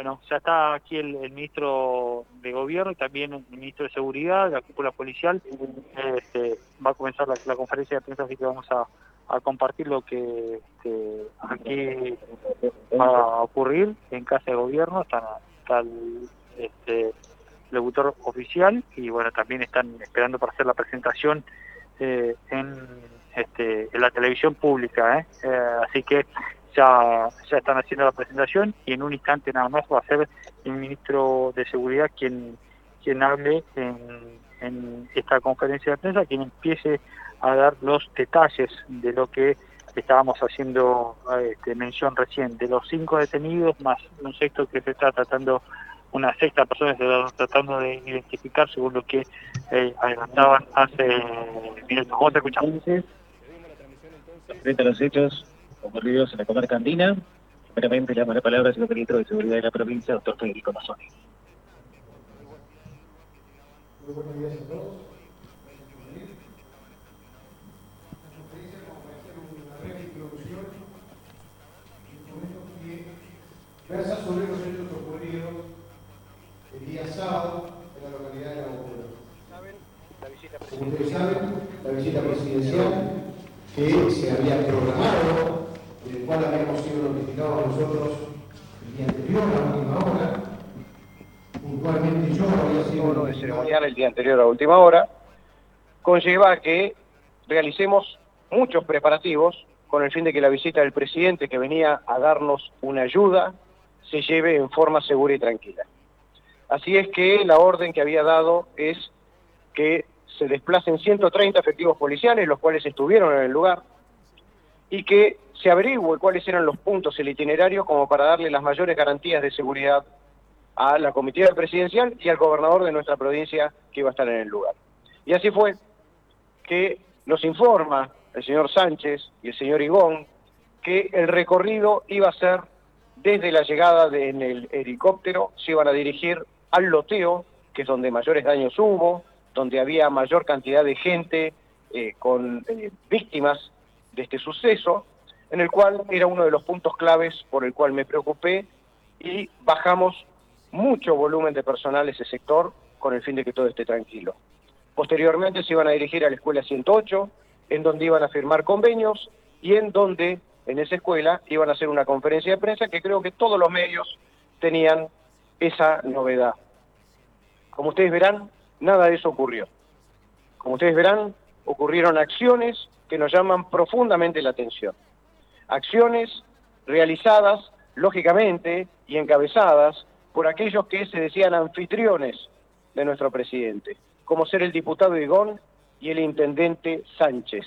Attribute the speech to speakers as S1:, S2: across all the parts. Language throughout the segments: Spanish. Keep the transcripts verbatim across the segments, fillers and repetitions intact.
S1: bueno, ya está aquí el, el ministro de Gobierno y también el ministro de Seguridad, la cúpula policial. Este, va a comenzar la, la conferencia de prensa, así que vamos a, a compartir lo que este, aquí va a ocurrir en Casa de Gobierno. Está, está el este, locutor oficial y bueno, también están esperando para hacer la presentación eh, en, este, en la televisión pública, ¿eh? Eh, así que ya, ya están haciendo la presentación y en un instante nada más va a ser el ministro de Seguridad quien, quien hable en, en esta conferencia de prensa, quien empiece a dar los detalles de lo que estábamos haciendo este, mención recién, de los cinco detenidos más un sexto que se está tratando, una sexta persona que se está tratando de identificar según lo que eh, adelantaban hace minutos. ¿Cómo te escuchamos?
S2: Frente a los hechos ocurridos en la comarca andina, primeramente le damos la palabra al señor ministro de Seguridad de la provincia, doctor Federico Mazzoni.
S3: Muy buenos días a todos. Gracias por venir. Esta conferencia vamos a hacer una breve introducción y con esto que versa sobre los hechos ocurridos el día sábado en la localidad de La Bombera. Como ustedes saben, la visita presidencial que se había programado, del cual habíamos sido notificados nosotros el día anterior, a la última hora. Puntualmente yo había sido
S4: uno de ceremonial el día anterior a última hora, conlleva que realicemos muchos preparativos con el fin de que la visita del presidente que venía a darnos una ayuda se lleve en forma segura y tranquila. Así es que la orden que había dado es que se desplacen ciento treinta efectivos policiales, los cuales estuvieron en el lugar, y que se averigüe cuáles eran los puntos del itinerario como para darle las mayores garantías de seguridad a la comitiva presidencial y al gobernador de nuestra provincia que iba a estar en el lugar. Y así fue que nos informa el señor Sánchez y el señor Igón que el recorrido iba a ser desde la llegada de, en el helicóptero, se iban a dirigir al loteo, que es donde mayores daños hubo, donde había mayor cantidad de gente eh, con eh, víctimas de este suceso, en el cual era uno de los puntos claves por el cual me preocupé y bajamos mucho volumen de personal ese sector con el fin de que todo esté tranquilo. Posteriormente se iban a dirigir a la escuela ciento ocho, en donde iban a firmar convenios y en donde en esa escuela iban a hacer una conferencia de prensa que creo que todos los medios tenían esa novedad. Como ustedes verán, nada de eso ocurrió. Como ustedes verán, ocurrieron acciones que nos llaman profundamente la atención. Acciones realizadas, lógicamente, y encabezadas por aquellos que se decían anfitriones de nuestro presidente, como ser el diputado Igón y el intendente Sánchez.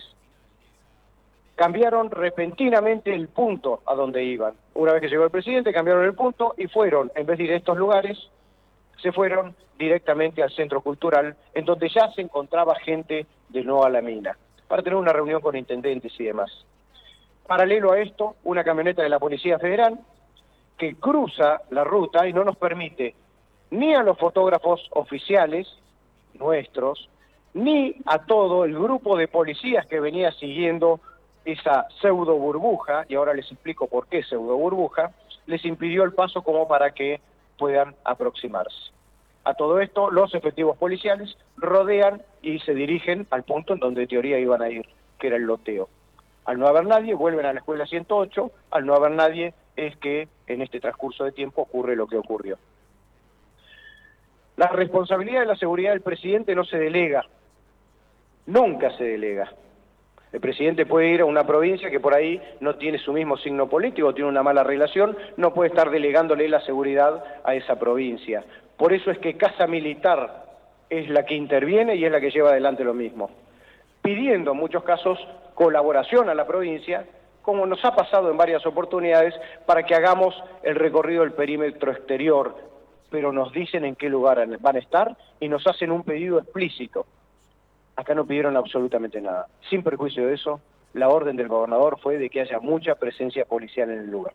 S4: Cambiaron repentinamente el punto a donde iban. Una vez que llegó el presidente, cambiaron el punto y fueron, en vez de ir a estos lugares, se fueron directamente al centro cultural, en donde ya se encontraba gente de Nueva La Mina, para tener una reunión con intendentes y demás. Paralelo a esto, una camioneta de la Policía Federal que cruza la ruta y no nos permite ni a los fotógrafos oficiales nuestros, ni a todo el grupo de policías que venía siguiendo esa pseudo burbuja, y ahora les explico por qué pseudo burbuja, les impidió el paso como para que puedan aproximarse. A todo esto, los efectivos policiales rodean y se dirigen al punto en donde en teoría iban a ir, que era el loteo. Al no haber nadie, vuelven a la escuela ciento ocho, al no haber nadie es que en este transcurso de tiempo ocurre lo que ocurrió. La responsabilidad de la seguridad del presidente no se delega, nunca se delega. El presidente puede ir a una provincia que por ahí no tiene su mismo signo político, tiene una mala relación, no puede estar delegándole la seguridad a esa provincia. Por eso es que Casa Militar es la que interviene y es la que lleva adelante lo mismo, pidiendo en muchos casos colaboración a la provincia, como nos ha pasado en varias oportunidades, para que hagamos el recorrido del perímetro exterior, pero nos dicen en qué lugar van a estar y nos hacen un pedido explícito. Acá no pidieron absolutamente nada. Sin perjuicio de eso, la orden del gobernador fue de que haya mucha presencia policial en el lugar.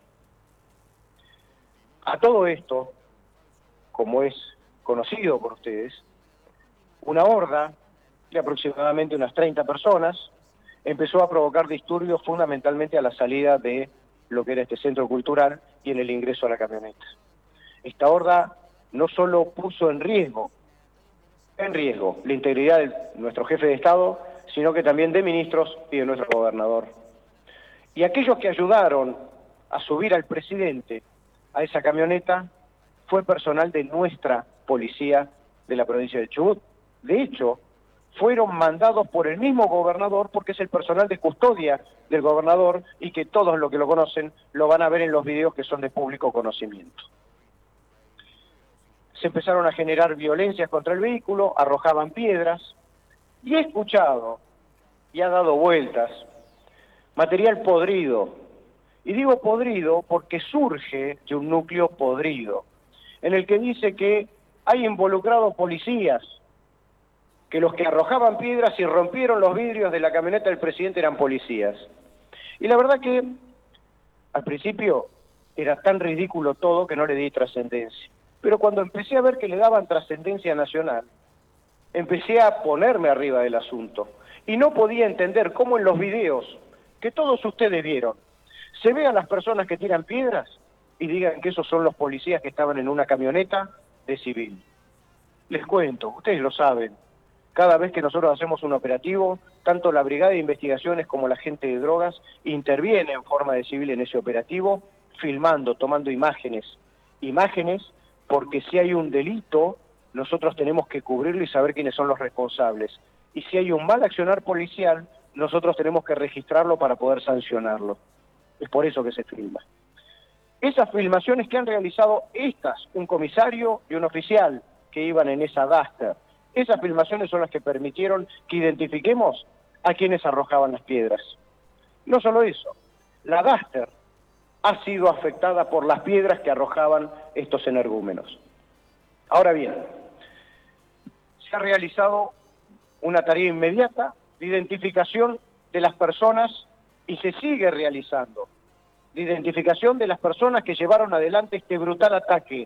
S4: A todo esto, como es conocido por ustedes, una horda de aproximadamente unas treinta personas empezó a provocar disturbios fundamentalmente a la salida de lo que era este centro cultural y en el ingreso a la camioneta. Esta horda no solo puso en riesgo, en riesgo la integridad de nuestro jefe de Estado, sino que también de ministros y de nuestro gobernador. Y aquellos que ayudaron a subir al presidente a esa camioneta fue personal de nuestra policía de la provincia de Chubut. De hecho, fueron mandados por el mismo gobernador porque es el personal de custodia del gobernador y que todos los que lo conocen lo van a ver en los videos que son de público conocimiento. Se empezaron a generar violencias contra el vehículo, arrojaban piedras, y he escuchado, y ha dado vueltas, material podrido. Y digo podrido porque surge de un núcleo podrido, en el que dice que hay involucrados policías, que los que arrojaban piedras y rompieron los vidrios de la camioneta del presidente eran policías. Y la verdad que al principio era tan ridículo todo que no le di trascendencia. Pero cuando empecé a ver que le daban trascendencia nacional, empecé a ponerme arriba del asunto. Y no podía entender cómo en los videos que todos ustedes vieron, se vean las personas que tiran piedras y digan que esos son los policías que estaban en una camioneta de civil. Les cuento, ustedes lo saben, cada vez que nosotros hacemos un operativo, tanto la Brigada de Investigaciones como la gente de drogas interviene en forma de civil en ese operativo, filmando, tomando imágenes. Imágenes porque si hay un delito, nosotros tenemos que cubrirlo y saber quiénes son los responsables. Y si hay un mal accionar policial, nosotros tenemos que registrarlo para poder sancionarlo. Es por eso que se filma. Esas filmaciones que han realizado estas, un comisario y un oficial que iban en esa Duster, esas filmaciones son las que permitieron que identifiquemos a quienes arrojaban las piedras. No solo eso, la Duster ha sido afectada por las piedras que arrojaban estos energúmenos. Ahora bien, se ha realizado una tarea inmediata de identificación de las personas y se sigue realizando, de identificación de las personas que llevaron adelante este brutal ataque.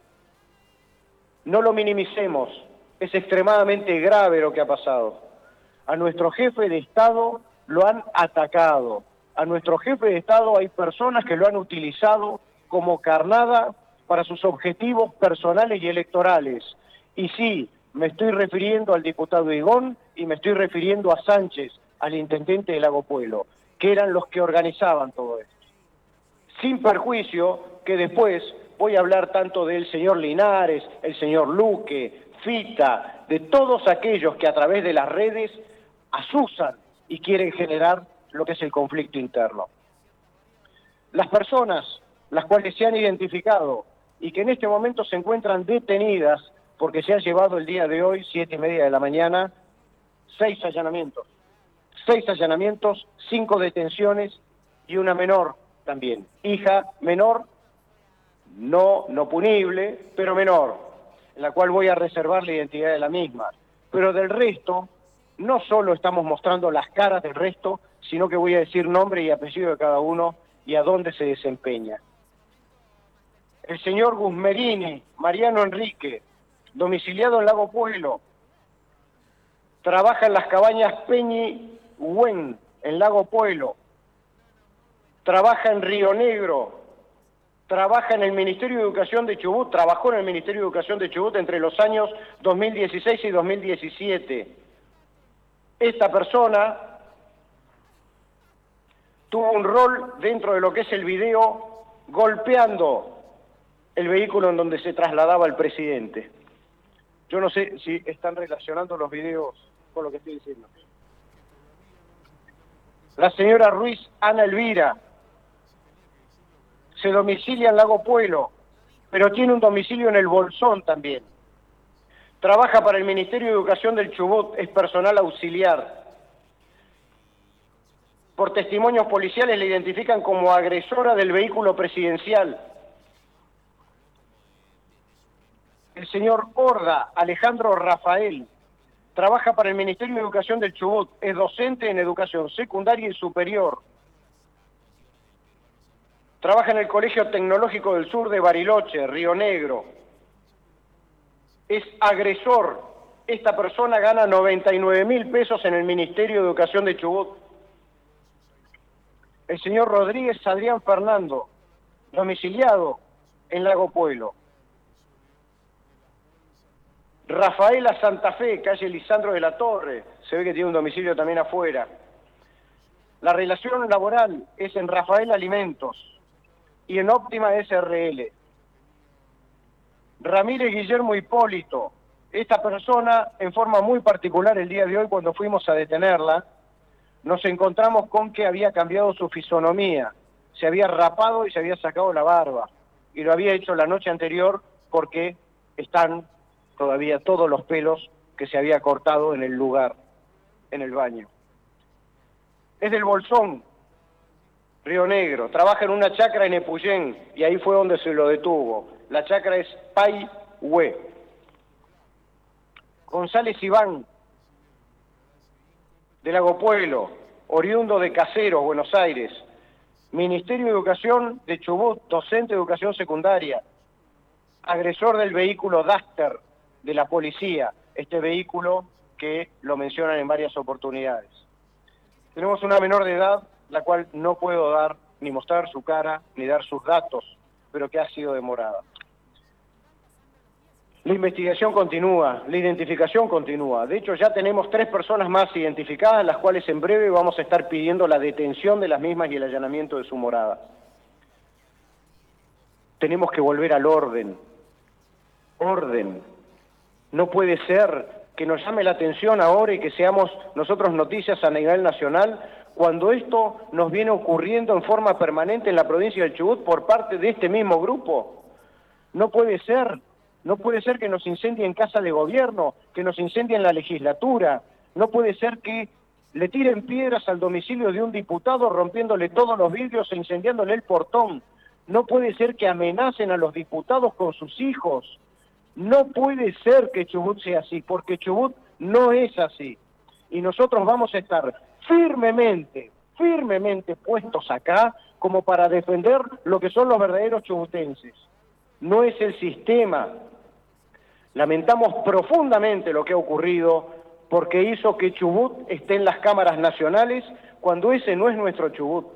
S4: No lo minimicemos, es extremadamente grave lo que ha pasado. A nuestro jefe de Estado lo han atacado. A nuestro jefe de Estado hay personas que lo han utilizado como carnada para sus objetivos personales y electorales. Y sí, me estoy refiriendo al diputado Higón y me estoy refiriendo a Sánchez, al intendente de Lago Puelo, que eran los que organizaban todo esto. Sin perjuicio que después voy a hablar tanto del señor Linares, el señor Luque, Fita, de todos aquellos que a través de las redes asusan y quieren generar lo que es el conflicto interno. Las personas, las cuales se han identificado y que en este momento se encuentran detenidas porque se han llevado el día de hoy, siete y media de la mañana, seis allanamientos. Seis allanamientos, cinco detenciones y una menor también. Hija menor, no, no punible, pero menor, en la cual voy a reservar la identidad de la misma. Pero del resto, no solo estamos mostrando las caras del resto, sino que voy a decir nombre y apellido de cada uno y a dónde se desempeña. El señor Guzmerini, Mariano Enrique, domiciliado en Lago Puelo, trabaja en las cabañas Peñi Huen, en Lago Puelo, trabaja en Río Negro, trabaja en el Ministerio de Educación de Chubut, trabajó en el Ministerio de Educación de Chubut entre los años dos mil dieciséis y dos mil diecisiete. Esta persona tuvo un rol dentro de lo que es el video, golpeando el vehículo en donde se trasladaba el presidente. Yo no sé si están relacionando los videos con lo que estoy diciendo. La señora Ruiz Ana Elvira se domicilia en Lago Puelo, pero tiene un domicilio en el Bolsón también. Trabaja para el Ministerio de Educación del Chubut, es personal auxiliar. Por testimonios policiales le identifican como agresora del vehículo presidencial. El señor Horda, Alejandro Rafael, trabaja para el Ministerio de Educación del Chubut, es docente en educación secundaria y superior. Trabaja en el Colegio Tecnológico del Sur de Bariloche, Río Negro. Es agresor. Esta persona gana noventa y nueve mil pesos en el Ministerio de Educación de Chubut. El señor Rodríguez Adrián Fernando, domiciliado en Lago Puelo. Rafaela Santa Fe, calle Lisandro de la Torre, se ve que tiene un domicilio también afuera. La relación laboral es en Rafael Alimentos y en Óptima S R L. Ramírez Guillermo Hipólito, esta persona en forma muy particular el día de hoy cuando fuimos a detenerla, nos encontramos con que había cambiado su fisonomía, se había rapado y se había sacado la barba, y lo había hecho la noche anterior porque están todavía todos los pelos que se había cortado en el lugar, en el baño. Es del Bolsón, Río Negro, trabaja en una chacra en Epuyén, y ahí fue donde se lo detuvo. La chacra es Pai Hue. González Iván, de Lago Pueblo, oriundo de Caseros, Buenos Aires, Ministerio de Educación de Chubut, docente de educación secundaria, agresor del vehículo Duster de la policía, este vehículo que lo mencionan en varias oportunidades. Tenemos una menor de edad, la cual no puedo dar, ni mostrar su cara, ni dar sus datos, pero que ha sido demorada. La investigación continúa, la identificación continúa. De hecho, ya tenemos tres personas más identificadas, las cuales en breve vamos a estar pidiendo la detención de las mismas y el allanamiento de su morada. Tenemos que volver al orden. Orden. No puede ser que nos llame la atención ahora y que seamos nosotros noticias a nivel nacional cuando esto nos viene ocurriendo en forma permanente en la provincia del Chubut por parte de este mismo grupo. No puede ser. No puede ser que nos incendien casa de gobierno, que nos incendien la legislatura. No puede ser que le tiren piedras al domicilio de un diputado rompiéndole todos los vidrios e incendiándole el portón. No puede ser que amenacen a los diputados con sus hijos. No puede ser que Chubut sea así, porque Chubut no es así. Y nosotros vamos a estar firmemente, firmemente puestos acá como para defender lo que son los verdaderos chubutenses. No es el sistema. Lamentamos profundamente lo que ha ocurrido porque hizo que Chubut esté en las cámaras nacionales cuando ese no es nuestro Chubut.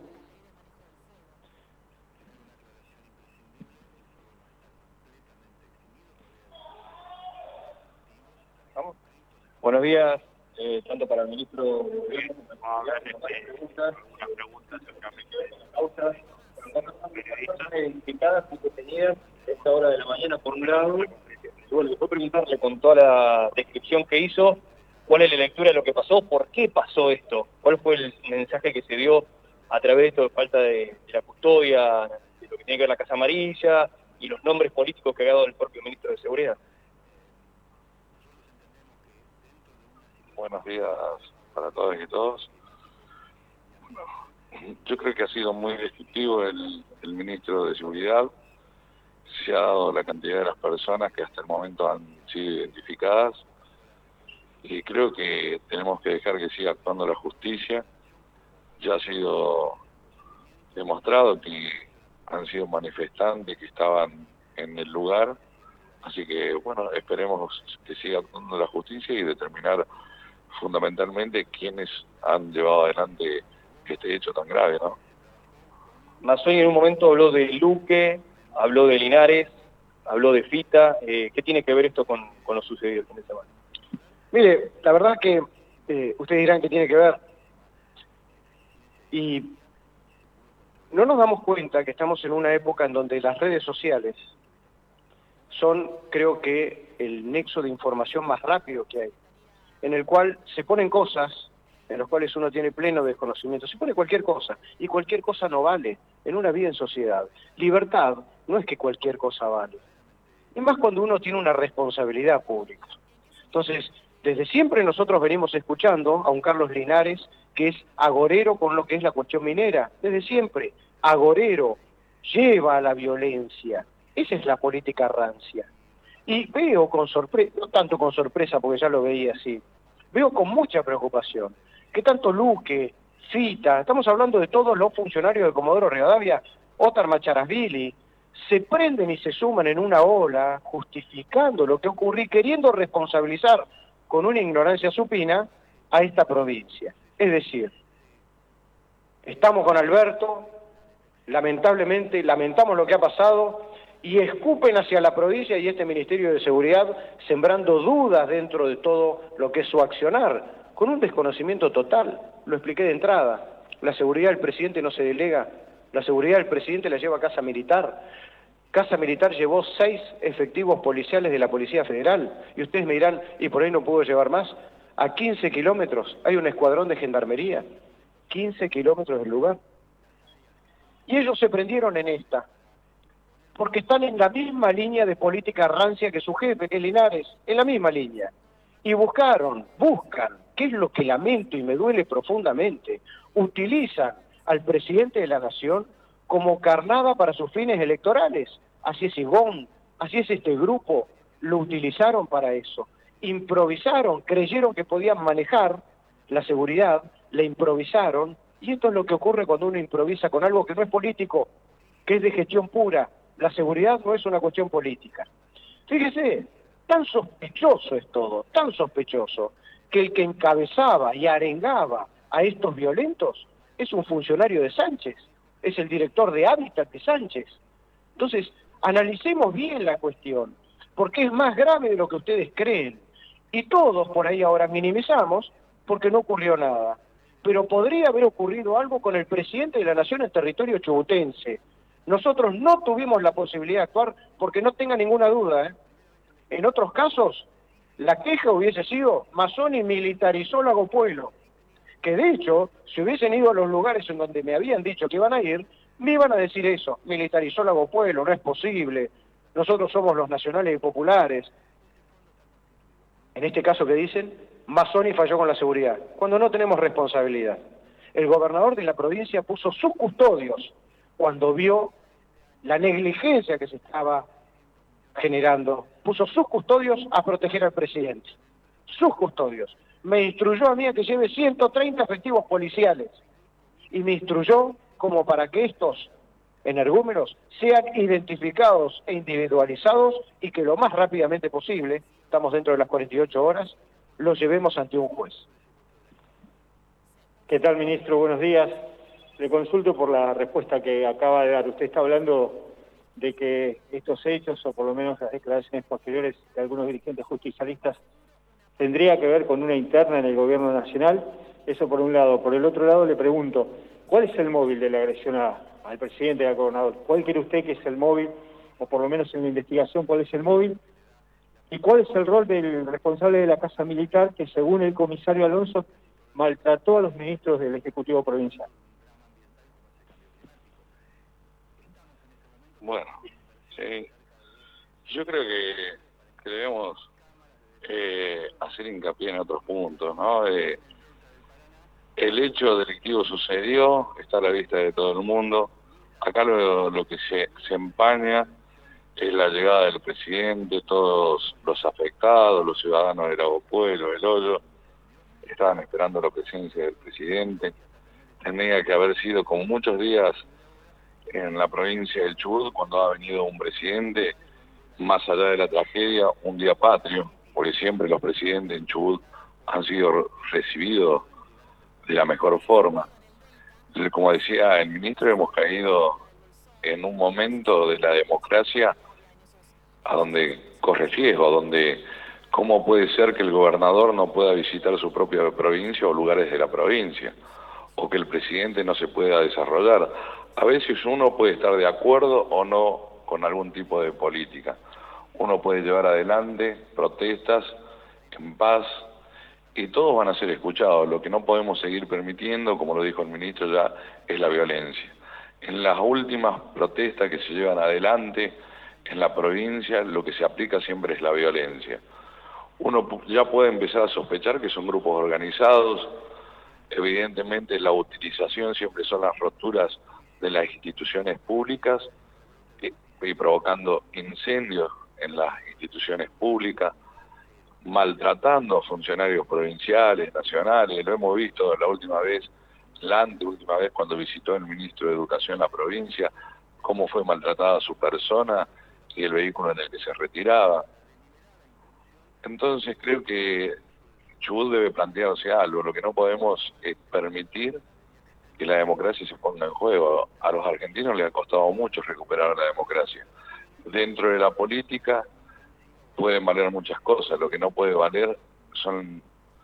S2: ¿Vamos? Buenos días, eh, tanto para el ministro de
S1: preguntas, una pregunta seguramente
S2: causas, identificadas y detenidas a esta hora de la mañana por un lado. Y bueno, después preguntarle con toda la descripción que hizo, cuál es la lectura de lo que pasó, por qué pasó esto, cuál fue el mensaje que se dio a través de esto de falta de, de la custodia, de lo que tiene que ver la Casa Amarilla y los nombres políticos que ha dado el propio ministro de Seguridad.
S5: Buenos días para todas y todos. Bueno, yo creo que ha sido muy descriptivo el, el ministro de Seguridad. Se ha dado la cantidad de las personas que hasta el momento han sido identificadas y creo que tenemos que dejar que siga actuando la justicia. Ya ha sido demostrado que han sido manifestantes que estaban en el lugar, así que bueno, esperemos que siga actuando la justicia y determinar fundamentalmente quiénes han llevado adelante este hecho tan grave, ¿no?
S2: Mazzoy en un momento habló de Luque, habló de Linares, habló de Fita. Eh, ¿Qué tiene que ver esto con, con lo sucedido el fin de semana?
S4: Mire, la verdad que eh, ustedes dirán que tiene que ver. Y no nos damos cuenta que estamos en una época en donde las redes sociales son, creo que, el nexo de información más rápido que hay, en el cual se ponen cosas en los cuales uno tiene pleno desconocimiento. Se pone cualquier cosa, y cualquier cosa no vale en una vida en sociedad. Libertad no es que cualquier cosa vale. Y más cuando uno tiene una responsabilidad pública. Entonces, desde siempre nosotros venimos escuchando a un Carlos Linares que es agorero con lo que es la cuestión minera. Desde siempre, agorero, lleva a la violencia. Esa es la política rancia. Y veo con sorpresa, no tanto con sorpresa porque ya lo veía así, veo con mucha preocupación que tanto Luque, Fita, estamos hablando de todos los funcionarios de Comodoro Rivadavia, Óscar Macharasvili, se prenden y se suman en una ola justificando lo que ocurrió, queriendo responsabilizar con una ignorancia supina a esta provincia. Es decir, estamos con Alberto, lamentablemente lamentamos lo que ha pasado y escupen hacia la provincia y este Ministerio de Seguridad, sembrando dudas dentro de todo lo que es su accionar, con un desconocimiento total. Lo expliqué de entrada. La seguridad del presidente no se delega, la seguridad del presidente la lleva a Casa Militar. Casa Militar llevó seis efectivos policiales de la Policía Federal, y ustedes me dirán, ¿y por ahí no pudo llevar más? A quince kilómetros hay un escuadrón de gendarmería, quince kilómetros del lugar. Y ellos se prendieron en esta, porque están en la misma línea de política rancia que su jefe, que es Linares, en la misma línea. Y buscaron, buscan, que es lo que lamento y me duele profundamente, utilizan al presidente de la Nación como carnada para sus fines electorales. Así es Igón, así es este grupo, lo utilizaron para eso. Improvisaron, creyeron que podían manejar la seguridad, la improvisaron, y esto es lo que ocurre cuando uno improvisa con algo que no es político, que es de gestión pura. La seguridad no es una cuestión política. Fíjese, tan sospechoso es todo, tan sospechoso, que el que encabezaba y arengaba a estos violentos es un funcionario de Sánchez, es el director de Hábitat de Sánchez. Entonces, analicemos bien la cuestión, porque es más grave de lo que ustedes creen. Y todos por ahí ahora minimizamos porque no ocurrió nada. Pero podría haber ocurrido algo con el presidente de la Nación en territorio chubutense. Nosotros no tuvimos la posibilidad de actuar porque no tenga ninguna duda, ¿eh? En otros casos, la queja hubiese sido Mazzoni militarizó Lago Puelo, que de hecho, si hubiesen ido a los lugares en donde me habían dicho que iban a ir, me iban a decir eso, militarizó Lago Puelo, no es posible, nosotros somos los nacionales y populares. En este caso que dicen, Mazzoni falló con la seguridad, cuando no tenemos responsabilidad. El gobernador de la provincia puso sus custodios cuando vio la negligencia que se estaba generando, puso sus custodios a proteger al presidente, sus custodios. Me instruyó a mí a que lleve ciento treinta efectivos policiales y me instruyó como para que estos energúmenos sean identificados e individualizados y que lo más rápidamente posible, estamos dentro de las cuarenta y ocho horas, los llevemos ante un juez.
S6: ¿Qué tal, ministro? Buenos días. Le consulto por la respuesta que acaba de dar. Usted está hablando de que estos hechos, o por lo menos las declaraciones posteriores de algunos dirigentes justicialistas, tendría que ver con una interna en el gobierno nacional. Eso por un lado. Por el otro lado le pregunto, ¿cuál es el móvil de la agresión a, al presidente y al gobernador? ¿Cuál cree usted que es el móvil, o por lo menos en la investigación, cuál es el móvil? ¿Y cuál es el rol del responsable de la Casa Militar que, según el comisario Alonso, maltrató a los ministros del Ejecutivo Provincial?
S5: Bueno, sí. Yo creo que, que debemos eh, hacer hincapié en otros puntos, ¿no? Eh, el hecho delictivo sucedió, está a la vista de todo el mundo. Acá lo, lo que se, se empaña es la llegada del presidente, todos los afectados, los ciudadanos de Lago Puelo, El Hoyo, estaban esperando la presencia del presidente. Tendría que haber sido, como muchos días en la provincia del Chubut, cuando ha venido un presidente, más allá de la tragedia, un día patrio, porque siempre los presidentes en Chubut han sido recibidos de la mejor forma. Como decía el ministro, hemos caído en un momento de la democracia a donde corre riesgo, donde cómo puede ser que el gobernador no pueda visitar su propia provincia o lugares de la provincia, o que el presidente no se pueda desarrollar. A veces uno puede estar de acuerdo o no con algún tipo de política. Uno puede llevar adelante protestas en paz y todos van a ser escuchados. Lo que no podemos seguir permitiendo, como lo dijo el ministro ya, es la violencia. En las últimas protestas que se llevan adelante en la provincia, lo que se aplica siempre es la violencia. Uno ya puede empezar a sospechar que son grupos organizados. Evidentemente la utilización siempre son las roturas de las instituciones públicas y, y provocando incendios en las instituciones públicas, maltratando a funcionarios provinciales, nacionales. Lo hemos visto la última vez, la anteúltima vez cuando visitó el ministro de Educación la provincia, cómo fue maltratada su persona y el vehículo en el que se retiraba. Entonces creo que Chubut debe plantearse algo. Lo que no podemos es permitir que la democracia se ponga en juego. A los argentinos les ha costado mucho recuperar la democracia. dentro de la política pueden valer muchas cosas, lo que no puede valer son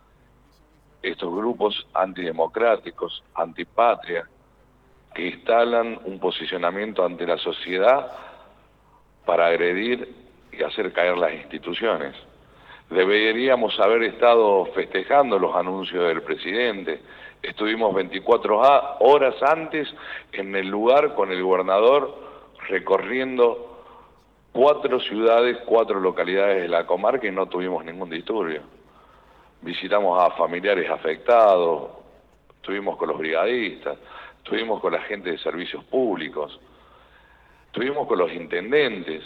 S5: estos grupos antidemocráticos, antipatria, que instalan un posicionamiento ante la sociedad para agredir y hacer caer las instituciones. Deberíamos haber estado festejando los anuncios del presidente. Estuvimos veinticuatro horas antes en el lugar con el gobernador recorriendo cuatro ciudades, cuatro localidades de la comarca y no tuvimos ningún disturbio. Visitamos a familiares afectados, estuvimos con los brigadistas, estuvimos con la gente de servicios públicos, estuvimos con los intendentes,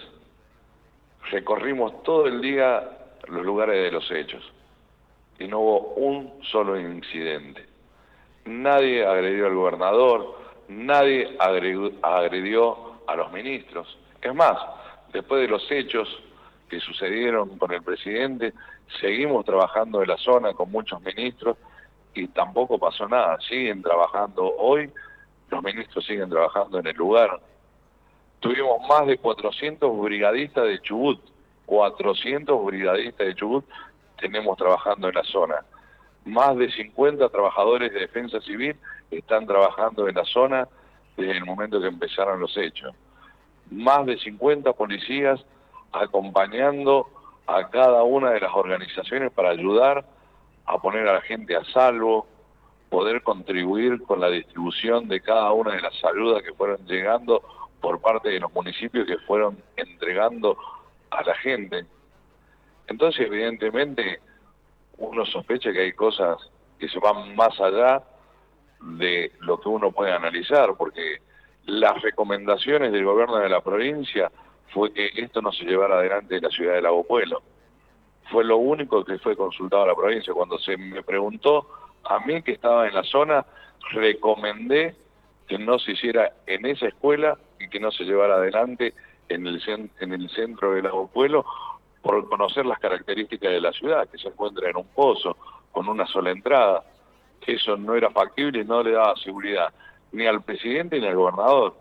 S5: recorrimos todo el día los lugares de los hechos y no hubo un solo incidente. Nadie agredió al gobernador, nadie agredió, agredió a los ministros. Es más, después de los hechos que sucedieron con el presidente, seguimos trabajando en la zona con muchos ministros y tampoco pasó nada. Siguen trabajando hoy, los ministros siguen trabajando en el lugar. Tuvimos más de cuatrocientos brigadistas de Chubut, cuatrocientos brigadistas de Chubut tenemos trabajando en la zona. Más de cincuenta trabajadores de defensa civil están trabajando en la zona desde el momento que empezaron los hechos. Más de cincuenta policías acompañando a cada una de las organizaciones para ayudar a poner a la gente a salvo, poder contribuir con la distribución de cada una de las ayudas que fueron llegando por parte de los municipios que fueron entregando a la gente. Entonces, evidentemente, uno sospecha que hay cosas que se van más allá de lo que uno puede analizar, porque las recomendaciones del gobierno de la provincia fue que esto no se llevara adelante en la ciudad de Lago Puelo. Fue lo único que fue consultado a la provincia. Cuando se me preguntó a mí que estaba en la zona, recomendé que no se hiciera en esa escuela y que no se llevara adelante en el, en el centro de Lago Puelo, por conocer las características de la ciudad, que se encuentra en un pozo, con una sola entrada, que eso no era factible y no le daba seguridad ni al presidente ni al gobernador.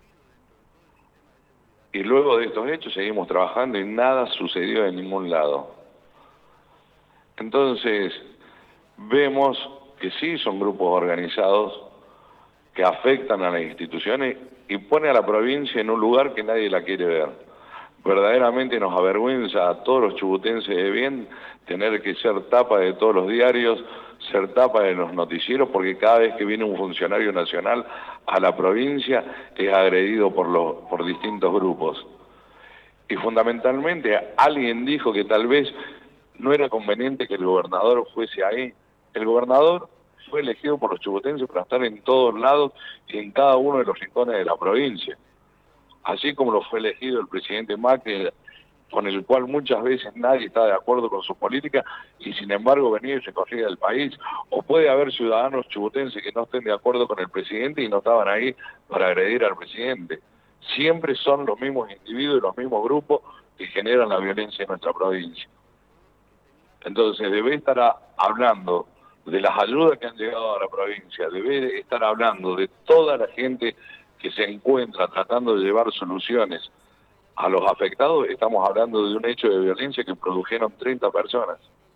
S5: Y luego de estos hechos seguimos trabajando y nada sucedió en ningún lado. Entonces, vemos que sí son grupos organizados que afectan a las instituciones y pone a la provincia en un lugar que nadie la quiere ver. Verdaderamente nos avergüenza a todos los chubutenses de bien tener que ser tapa de todos los diarios, ser tapa de los noticieros, porque cada vez que viene un funcionario nacional a la provincia es agredido por, los, por distintos grupos. Y fundamentalmente alguien dijo que tal vez no era conveniente que el gobernador fuese ahí. El gobernador fue elegido por los chubutenses para estar en todos lados y en cada uno de los rincones de la provincia. Así como lo fue elegido el presidente Macri, con el cual muchas veces nadie está de acuerdo con su política y sin embargo venía y se corría del país. O puede haber ciudadanos chubutenses que no estén de acuerdo con el presidente y no estaban ahí para agredir al presidente. Siempre son los mismos individuos y los mismos grupos que generan la violencia en nuestra provincia. Entonces debe estar a, hablando de las ayudas que han llegado a la provincia, debe estar hablando de toda la gente que se encuentra tratando de llevar soluciones a los afectados. Estamos hablando de un hecho de violencia que produjeron treinta personas,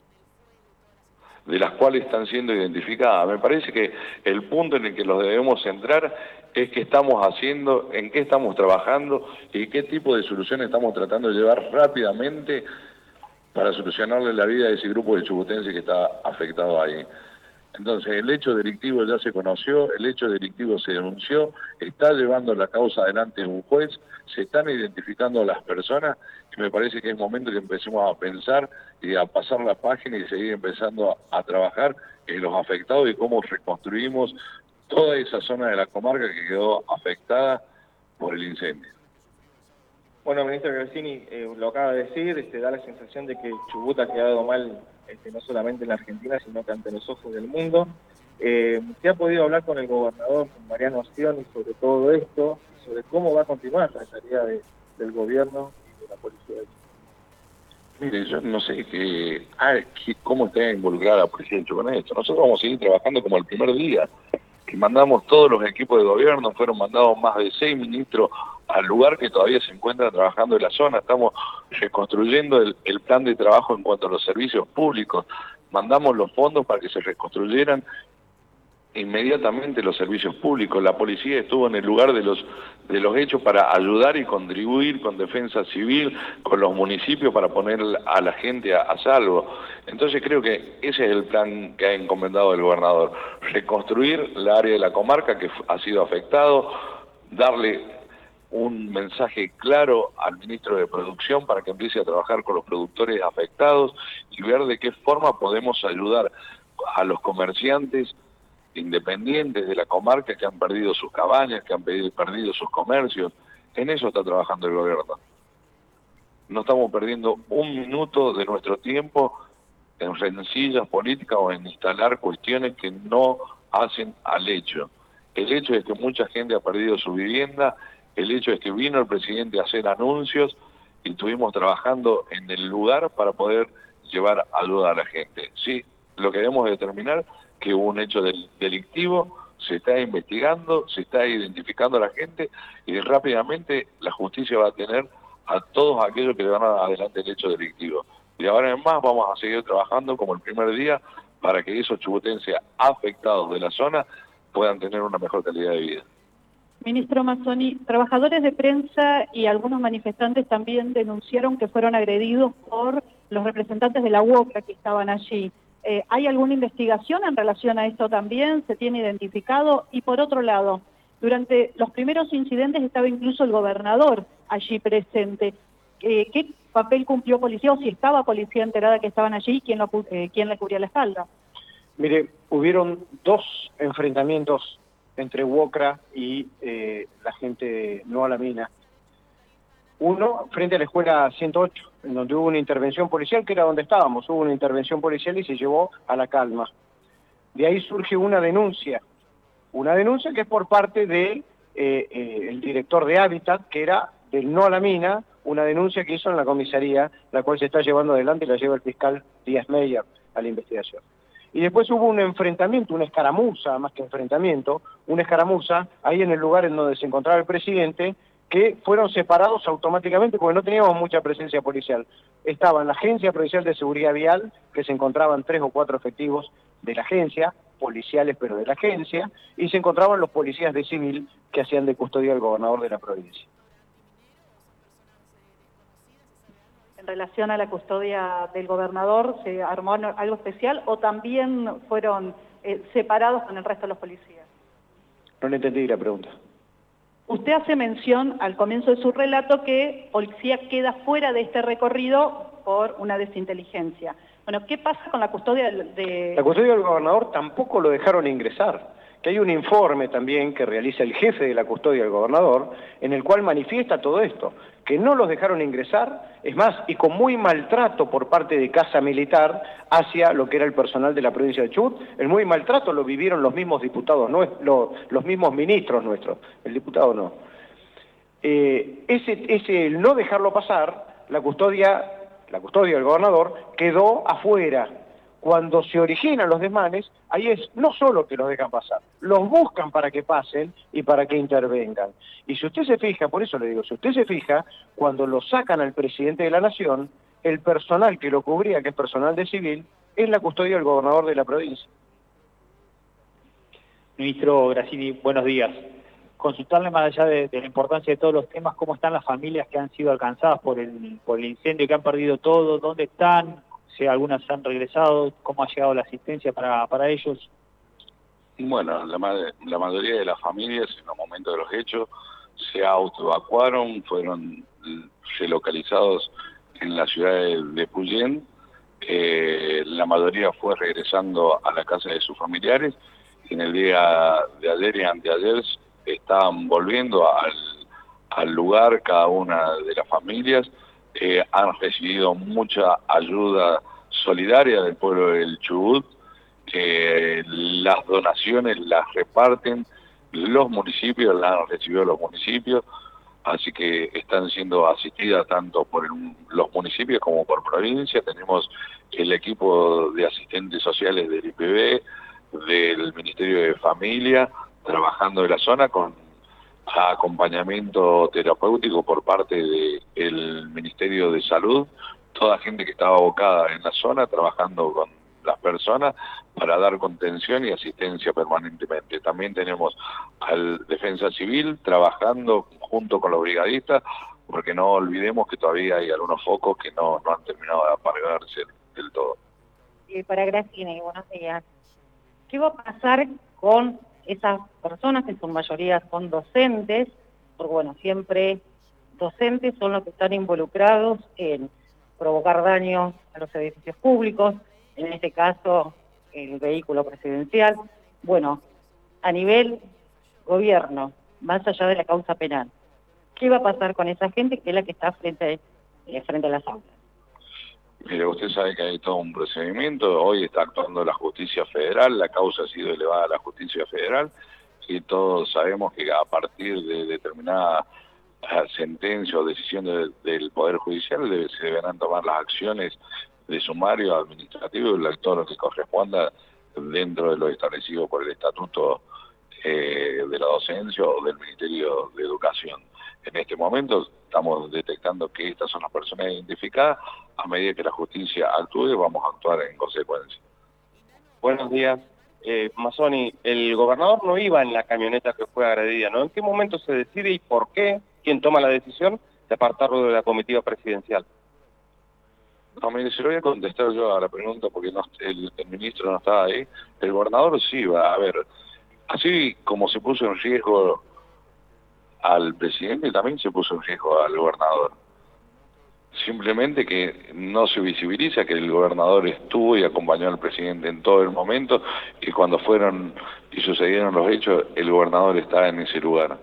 S5: de las cuales están siendo identificadas. Me parece que el punto en el que los debemos centrar es qué estamos haciendo, en qué estamos trabajando y qué tipo de soluciones estamos tratando de llevar rápidamente para solucionarle la vida a ese grupo de chubutenses que está afectado ahí. Entonces, el hecho delictivo ya se conoció, el hecho delictivo se denunció, está llevando la causa adelante un juez, se están identificando a las personas y me parece que es momento que empecemos a pensar y a pasar la página y seguir empezando a, a trabajar en los afectados y cómo reconstruimos toda esa zona de la comarca que quedó afectada por el incendio.
S7: Bueno, ministro Gresini, eh, lo acaba de decir, este, da la sensación de que Chubut ha quedado mal, este, no solamente en la Argentina, sino que ante los ojos del mundo. Eh, ¿Usted ha podido hablar con el gobernador, con Mariano Ostioni, sobre todo esto, y sobre cómo va a continuar la tarea de, del gobierno y de la policía?
S5: Mire, yo no sé que, ah, que, cómo está involucrada la policía de Chubut con esto. Nosotros vamos a seguir trabajando como el primer día que y mandamos todos los equipos de gobierno, fueron mandados más de seis ministros al lugar que todavía se encuentran trabajando en la zona, estamos reconstruyendo el, el plan de trabajo en cuanto a los servicios públicos, mandamos los fondos para que se reconstruyeran inmediatamente los servicios públicos, la policía estuvo en el lugar de los de los hechos para ayudar y contribuir con defensa civil, con los municipios para poner a la gente a, a salvo. Entonces creo que ese es el plan que ha encomendado el gobernador, reconstruir la área de la comarca que ha sido afectado, darle un mensaje claro al ministro de Producción para que empiece a trabajar con los productores afectados y ver de qué forma podemos ayudar a los comerciantes independientes de la comarca que han perdido sus cabañas, que han perdido sus comercios. En eso está trabajando el gobierno. No estamos perdiendo un minuto de nuestro tiempo en rencillas políticas o en instalar cuestiones que no hacen al hecho. El hecho es que mucha gente ha perdido su vivienda, el hecho es que vino el presidente a hacer anuncios y estuvimos trabajando en el lugar para poder llevar ayuda a la gente. Sí, lo que debemos determinar que hubo un hecho del, delictivo, se está investigando, se está identificando a la gente y rápidamente la justicia va a tener a todos aquellos que le van adelante el hecho delictivo. Y ahora en más vamos a seguir trabajando como el primer día para que esos chubutenses afectados de la zona puedan tener una mejor calidad de vida.
S8: Ministro Mazzoni, trabajadores de prensa y algunos manifestantes también denunciaron que fueron agredidos por los representantes de la U O C R A que estaban allí. Eh, ¿Hay alguna investigación en relación a esto también? ¿Se tiene identificado? Y por otro lado, durante los primeros incidentes estaba incluso el gobernador allí presente. Eh, ¿Qué papel cumplió policía o si estaba policía enterada que estaban allí? ¿Quién, lo, eh, quién le cubría la espalda?
S4: Mire, hubieron dos enfrentamientos entre U O C R A y eh, la gente de No a la Mina. Uno, frente a la escuela ciento ocho, en donde hubo una intervención policial, que era donde estábamos, hubo una intervención policial y se llevó a la calma. De ahí surge una denuncia, una denuncia que es por parte del de, eh, el director de Hábitat, que era del No a la Mina, una denuncia que hizo en la comisaría, la cual se está llevando adelante y la lleva el fiscal Díaz Meyer a la investigación. Y después hubo un enfrentamiento, una escaramuza, más que enfrentamiento, una escaramuza ahí en el lugar en donde se encontraba el presidente, que fueron separados automáticamente porque no teníamos mucha presencia policial. Estaba en la Agencia Provincial de Seguridad Vial, que se encontraban tres o cuatro efectivos de la agencia, policiales pero de la agencia, y se encontraban los policías de civil que hacían de custodia al gobernador de la provincia.
S8: En relación a la custodia del gobernador, ¿se armó algo especial o también fueron eh, separados con el resto de los policías?
S4: No le entendí la pregunta.
S8: Usted hace mención al comienzo de su relato que policía queda fuera de este recorrido por una desinteligencia. Bueno, ¿qué pasa con la custodia de...?
S4: La custodia del gobernador tampoco lo dejaron ingresar, que hay un informe también que realiza el jefe de la custodia del gobernador, en el cual manifiesta todo esto, que no los dejaron ingresar, es más, y con muy maltrato por parte de Casa Militar hacia lo que era el personal de la provincia de Chubut. El muy maltrato lo vivieron los mismos diputados, no los, los mismos ministros nuestros, el diputado no. Eh, ese, ese el no dejarlo pasar, la custodia, la custodia del gobernador quedó afuera. Cuando se originan los desmanes, ahí es no solo que los dejan pasar, los buscan para que pasen y para que intervengan. Y si usted se fija, por eso le digo, si usted se fija, cuando lo sacan al presidente de la Nación, el personal que lo cubría, que es personal de civil, es la custodia del gobernador de la provincia.
S6: Ministro Grassini, buenos días. Consultarle más allá de, de la importancia de todos los temas, cómo están las familias que han sido alcanzadas por el, por el incendio, que han perdido todo, dónde están, si algunas han regresado, cómo ha llegado la asistencia para, para ellos.
S5: Bueno, la, la mayoría de las familias en los momentos de los hechos se autoevacuaron, fueron relocalizados en la ciudad de, de Puyén, eh, la mayoría fue regresando a la casa de sus familiares, y en el día de ayer y anteayer estaban volviendo al, al lugar cada una de las familias. Eh, han recibido mucha ayuda solidaria del pueblo del Chubut, eh, las donaciones las reparten los municipios, las han recibido los municipios, así que están siendo asistidas tanto por el, los municipios como por provincia. Tenemos el equipo de asistentes sociales del I P B, del Ministerio de Familia, trabajando de la zona con acompañamiento terapéutico por parte del Ministerio de Salud, toda gente que estaba abocada en la zona trabajando con las personas para dar contención y asistencia permanentemente. También tenemos al Defensa Civil trabajando junto con los brigadistas, porque no olvidemos que todavía hay algunos focos que no, no han terminado de apagarse del todo.
S9: Eh, para Graciela, buenos días. ¿Qué va a pasar con esas personas que en su mayoría son docentes? Porque bueno, siempre docentes son los que están involucrados en provocar daños a los edificios públicos, en este caso el vehículo presidencial. Bueno, a nivel gobierno, más allá de la causa penal, ¿qué va a pasar con esa gente que es la que está frente, eh, frente a las aulas?
S5: Mire, usted sabe que hay todo un procedimiento, hoy está actuando la justicia federal, la causa ha sido elevada a la justicia federal, y todos sabemos que a partir de determinada sentencia o decisión de, del Poder Judicial debe, se deberán tomar las acciones de sumario administrativo y todo lo que corresponda dentro de lo establecido por el Estatuto eh, de la Docencia o del Ministerio de Educación. En este momento estamos detectando que estas son las personas identificadas. A medida que la justicia actúe, vamos a actuar en consecuencia.
S2: Buenos días. Eh, Mazzoni, el gobernador no iba en la camioneta que fue agredida, ¿no? ¿En qué momento se decide y por qué? ¿Quién toma la decisión de apartarlo de la comitiva presidencial?
S5: No, mire, se lo voy a contestar yo a la pregunta porque no, el, el ministro no estaba ahí. El gobernador sí va, a ver, así como se puso en riesgo al presidente, también se puso en riesgo al gobernador. Simplemente que no se visibiliza que el gobernador estuvo y acompañó al presidente en todo el momento, y cuando fueron y sucedieron los hechos, el gobernador estaba en ese lugar.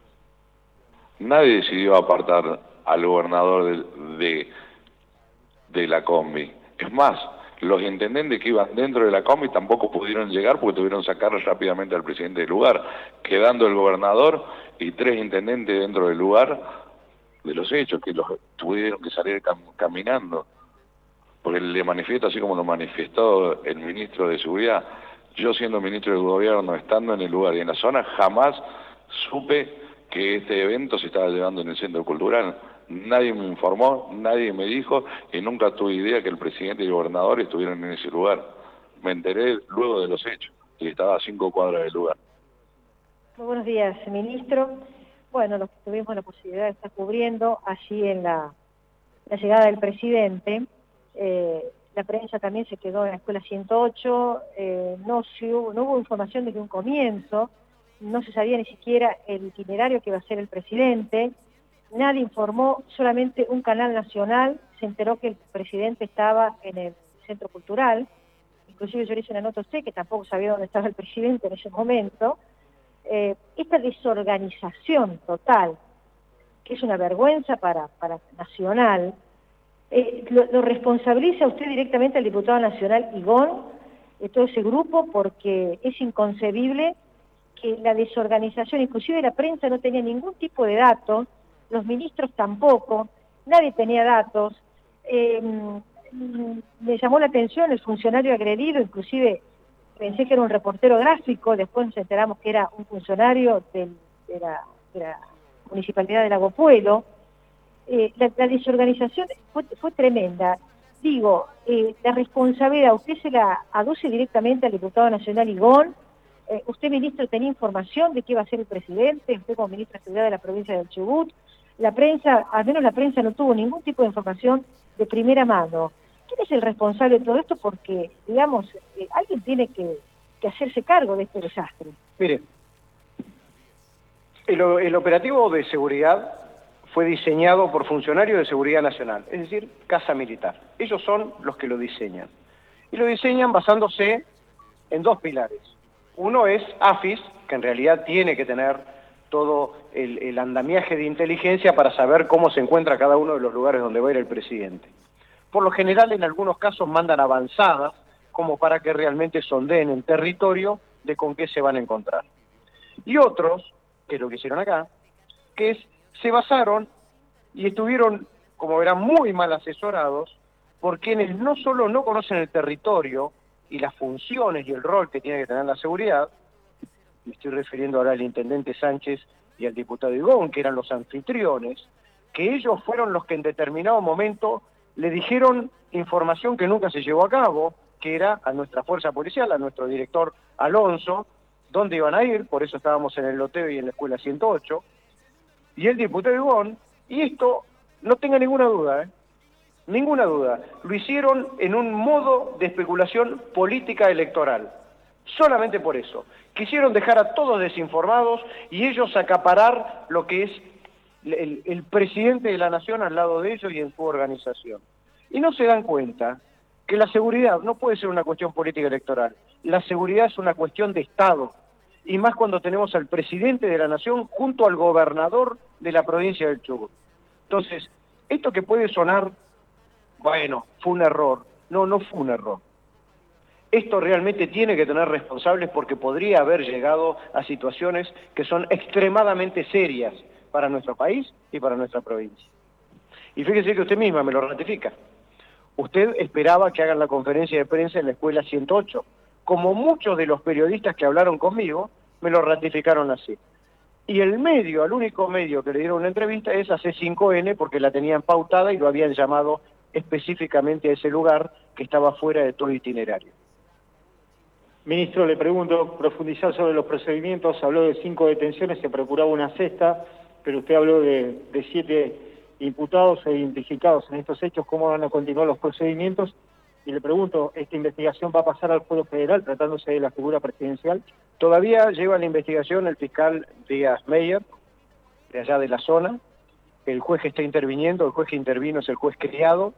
S5: Nadie decidió apartar al gobernador de, de, de la combi. Es más, los intendentes que iban dentro de la combi tampoco pudieron llegar porque tuvieron que sacar rápidamente al presidente del lugar, quedando el gobernador y tres intendentes dentro del lugar de los hechos, que los tuvieron que salir cam caminando. Porque le manifiesto, así como lo manifestó el ministro de Seguridad, yo siendo ministro del gobierno, estando en el lugar y en la zona, jamás supe que este evento se estaba llevando en el centro cultural. Nadie me informó, nadie me dijo, y nunca tuve idea que el presidente y el gobernador estuvieran en ese lugar. Me enteré luego de los hechos, y estaba a cinco cuadras del lugar.
S10: Muy buenos días, ministro. Bueno, los que tuvimos la posibilidad de estar cubriendo allí en la, la llegada del presidente, eh, la prensa también se quedó en la escuela ciento ocho, eh, no, se hubo, no hubo información desde un comienzo, no se sabía ni siquiera el itinerario que iba a hacer el presidente, nadie informó, solamente un canal nacional se enteró que el presidente estaba en el centro cultural, inclusive yo le hice una nota a usted que tampoco sabía dónde estaba el presidente en ese momento. Eh, esta desorganización total, que es una vergüenza para, para Nacional, eh, lo, lo responsabiliza usted directamente al diputado nacional Igón, de todo ese grupo, porque es inconcebible que la desorganización, inclusive la prensa no tenía ningún tipo de datos, los ministros tampoco, nadie tenía datos. Eh, me llamó la atención el funcionario agredido, inclusive pensé que era un reportero gráfico, después nos enteramos que era un funcionario del, de, la, de la Municipalidad de Lago Puelo. Eh, la, la desorganización fue, fue tremenda. Digo, eh, la responsabilidad, usted se la aduce directamente al diputado nacional Igón. Eh, usted, ministro, tenía información de qué iba a ser el presidente, usted como ministro de Seguridad de la provincia del Chubut. La prensa, al menos la prensa no tuvo ningún tipo de información de primera mano. ¿Quién es el responsable de todo esto? Porque, digamos, eh, alguien tiene que, que hacerse cargo de este desastre.
S4: Mire, el, el operativo de seguridad fue diseñado por funcionarios de Seguridad Nacional, es decir, Casa Militar. Ellos son los que lo diseñan. Y lo diseñan basándose en dos pilares. Uno es AFIS, que en realidad tiene que tener todo el, el andamiaje de inteligencia para saber cómo se encuentra cada uno de los lugares donde va a ir el presidente. Por lo general, en algunos casos mandan avanzadas, como para que realmente sondeen el territorio de con qué se van a encontrar. Y otros, que es lo que hicieron acá, que es, se basaron y estuvieron, como verán, muy mal asesorados por quienes no solo no conocen el territorio y las funciones y el rol que tiene que tener la seguridad, me estoy refiriendo ahora al intendente Sánchez y al diputado Igón, que eran los anfitriones, que ellos fueron los que en determinado momento le dijeron información que nunca se llevó a cabo, que era a nuestra fuerza policial, a nuestro director Alonso, dónde iban a ir, por eso estábamos en el loteo y en la escuela ciento ocho, y el diputado Igón, y esto no tenga ninguna duda, ¿eh? ninguna duda, lo hicieron en un modo de especulación política electoral, solamente por eso. Quisieron dejar a todos desinformados y ellos acaparar lo que es el, el presidente de la nación al lado de ellos y en su organización. Y no se dan cuenta que la seguridad no puede ser una cuestión política electoral, la seguridad es una cuestión de Estado, y más cuando tenemos al presidente de la nación junto al gobernador de la provincia del Chubut. Entonces, esto que puede sonar, bueno, fue un error, no, no fue un error. Esto realmente tiene que tener responsables porque podría haber llegado a situaciones que son extremadamente serias para nuestro país y para nuestra provincia. Y fíjese que usted misma me lo ratifica. Usted esperaba que hagan la conferencia de prensa en la escuela ciento ocho. Como muchos de los periodistas que hablaron conmigo, me lo ratificaron así. Y el medio, el único medio que le dieron una entrevista es a C cinco N porque la tenían pautada y lo habían llamado específicamente a ese lugar que estaba fuera de todo itinerario.
S6: Ministro, le pregunto, profundizar sobre los procedimientos, habló de cinco detenciones, se procuraba una sexta, pero usted habló de, de siete imputados e identificados en estos hechos, ¿cómo van a continuar los procedimientos? Y le pregunto, ¿esta investigación va a pasar al Fuero Federal tratándose de la figura presidencial?
S4: Todavía lleva la investigación el fiscal Díaz Meyer, de allá de la zona. El juez que está interviniendo, el juez que intervino es el juez criado.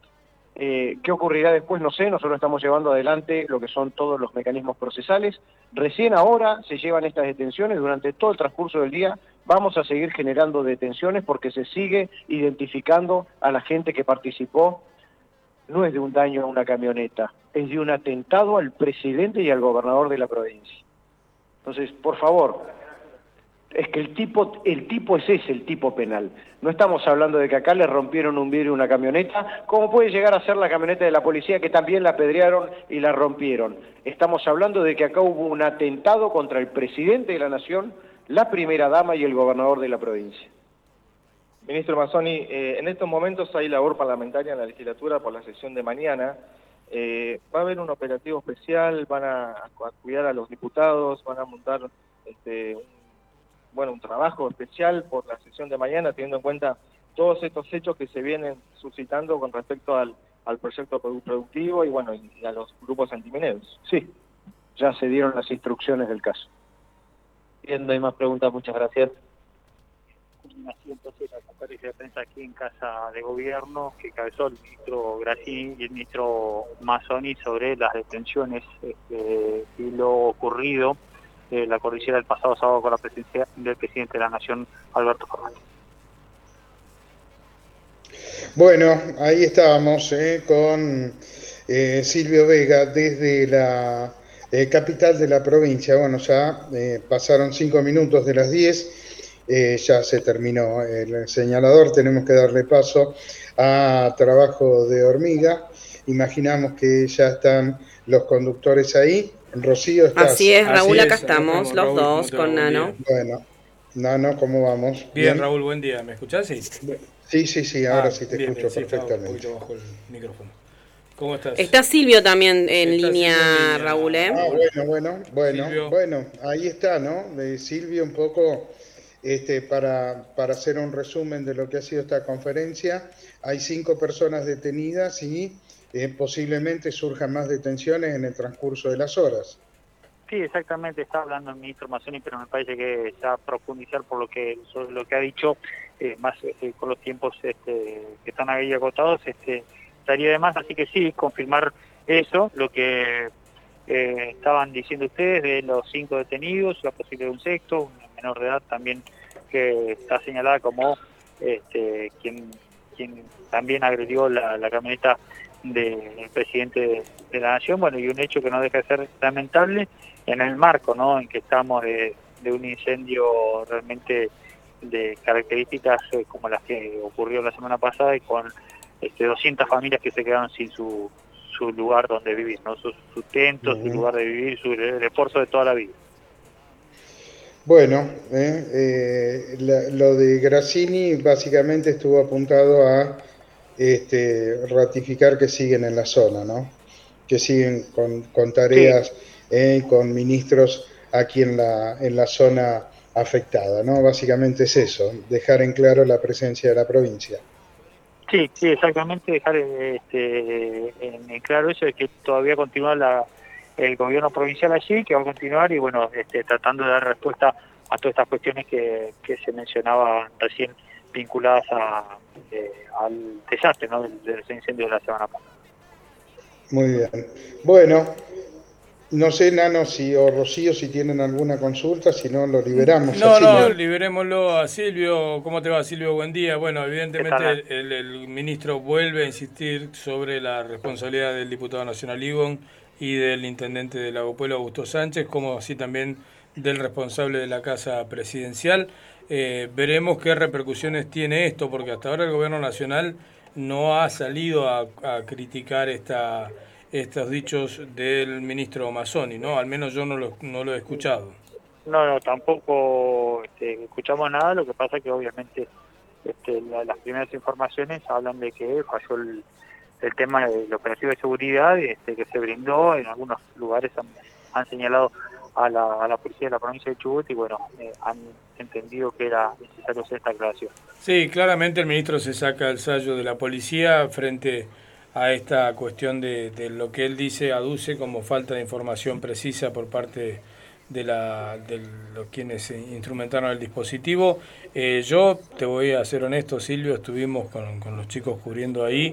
S4: Eh, ¿Qué ocurrirá después? No sé, nosotros estamos llevando adelante lo que son todos los mecanismos procesales. Recién ahora se llevan estas detenciones, durante todo el transcurso del día vamos a seguir generando detenciones porque se sigue identificando a la gente que participó. No es de un daño a una camioneta, es de un atentado al presidente y al gobernador de la provincia. Entonces, por favor, es que el tipo, el tipo es ese, el tipo penal. No estamos hablando de que acá le rompieron un vidrio a una camioneta, como puede llegar a ser la camioneta de la policía, que también la apedrearon y la rompieron. Estamos hablando de que acá hubo un atentado contra el presidente de la nación, la primera dama y el gobernador de la provincia.
S7: Ministro Mazzoni, eh, en estos momentos hay labor parlamentaria en la legislatura por la sesión de mañana. Eh, ¿Va a haber un operativo especial? ¿Van a, a cuidar a los diputados? ¿Van a montar este, un, bueno, un trabajo especial por la sesión de mañana, teniendo en cuenta todos estos hechos que se vienen suscitando con respecto al, al proyecto productivo y, bueno, y a los grupos antimineros?
S4: Sí, ya se dieron las instrucciones del caso.
S1: Bien, no hay más preguntas, muchas gracias. Así entonces la conferencia de prensa aquí en Casa de Gobierno que encabezó el ministro Grassini y el ministro Mazzoni sobre las detenciones este, y lo ocurrido en la cordillera el pasado sábado con la presencia del presidente de la Nación, Alberto Fernández.
S11: Bueno, ahí estábamos eh, con eh, Silvio Vega desde la eh, capital de la provincia. Bueno, ya eh, pasaron cinco minutos de las diez. Eh, ya se terminó el señalador, tenemos que darle paso a trabajo de hormiga. Imaginamos que ya están los conductores ahí. Rocío, ¿estás?
S12: Así es, Raúl,
S13: Así
S12: acá
S13: es,
S12: estamos, los
S13: Raúl,
S12: dos, con Nano.
S11: Bueno, Nano, ¿cómo vamos?
S13: Bien,
S11: ¿Bien?
S13: Raúl, buen día. ¿Me escuchás? Sí,
S11: sí, sí, sí ahora
S13: ah,
S11: sí te
S13: bien,
S11: escucho
S13: bien, sí,
S11: perfectamente.
S13: Un poquito bajo el micrófono. ¿Cómo estás?
S12: Está Silvio también en
S13: Está
S12: línea,
S13: en línea,
S12: Raúl, ¿eh?
S11: Ah, bueno, bueno, bueno,
S13: Silvio.
S11: bueno, ahí está, ¿no? De Silvio un poco... Este, para, para hacer un resumen de lo que ha sido esta conferencia, hay cinco personas detenidas y eh, posiblemente surjan más detenciones en el transcurso de las horas.
S1: Sí, exactamente, está hablando el ministro Mazzoni, pero me parece que ya profundizar por lo que sobre lo que ha dicho, eh, más eh, con los tiempos este, que están ahí agotados, este, estaría de más, así que sí, confirmar eso, lo que eh, estaban diciendo ustedes de los cinco detenidos, la posibilidad de un sexto, una menor de edad también que está señalada como este, quien quien también agredió la, la camioneta del presidente de, de la Nación, bueno, y un hecho que no deja de ser lamentable en el marco, ¿no?, en que estamos de, de un incendio realmente de características eh, como las que ocurrió la semana pasada y con este, doscientas familias que se quedaron sin su, su lugar donde vivir, ¿no?, su sustento, uh-huh. su lugar de vivir, su, el esfuerzo de toda la vida.
S11: Bueno, eh, eh, la- lo de Grassini básicamente estuvo apuntado a este, ratificar que siguen en la zona, ¿no? Que siguen con, con tareas, eh, con ministros aquí en la, en la zona afectada, ¿no? Básicamente es eso, dejar en claro la presencia de la provincia.
S1: Sí, sí, exactamente, dejar este, en, en claro eso de que todavía continúa la, el gobierno provincial allí, que va a continuar y bueno, este, tratando de dar respuesta a todas estas cuestiones que, que se mencionaban recién vinculadas a, eh, al desastre, ¿no? del, del incendio de la semana pasada.
S11: Muy bien. Bueno, no sé, Nano, si o Rocío, si tienen alguna consulta, si no, lo liberamos.
S13: No,
S11: a
S13: no,
S11: Silvio.
S13: liberémoslo a Silvio. ¿Cómo te va, Silvio? Buen día. Bueno, evidentemente
S1: tal?
S13: el, el ministro vuelve a insistir sobre la responsabilidad del diputado nacional Ivonne y del intendente de Lago Pueblo, Augusto Sánchez, como así también del responsable de la Casa Presidencial. Eh, veremos qué repercusiones tiene esto, porque hasta ahora el gobierno nacional no ha salido a, a criticar esta, estos dichos del ministro Mazzoni, ¿no? Al menos yo no lo, no lo he escuchado.
S1: No, no, tampoco este, escuchamos nada, lo que pasa que obviamente este, la, las primeras informaciones hablan de que falló el, el tema del operativo de seguridad este, que se brindó, en algunos lugares han, han señalado a la, a la policía de la provincia de Chubut y bueno, eh, han entendido que era necesario hacer esta aclaración.
S13: Sí, claramente el ministro se saca el sallo de la policía frente a esta cuestión de, de lo que él dice, aduce como falta de información precisa por parte de, la, de los quienes instrumentaron el dispositivo. Eh, yo te voy a ser honesto, Silvio, estuvimos con, con los chicos cubriendo ahí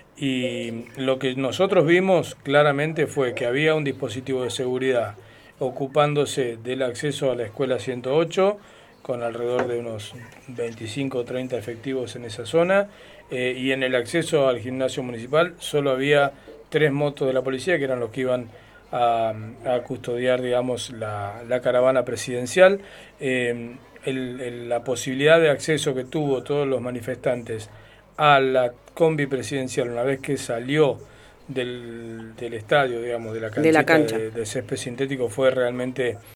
S13: y lo que nosotros vimos claramente fue que había un dispositivo de seguridad ocupándose del acceso a la escuela ciento ocho, con alrededor de unos veinticinco o treinta efectivos en esa zona, eh, y en el acceso al gimnasio municipal solo había tres motos de la policía, que eran los que iban a, a custodiar, digamos, la, la caravana presidencial. Eh, el, el, la posibilidad de acceso que tuvo todos los manifestantes a la combi presidencial una vez que salió Del, del estadio, digamos, de la canchita de, la cancha. de, de césped sintético fue realmente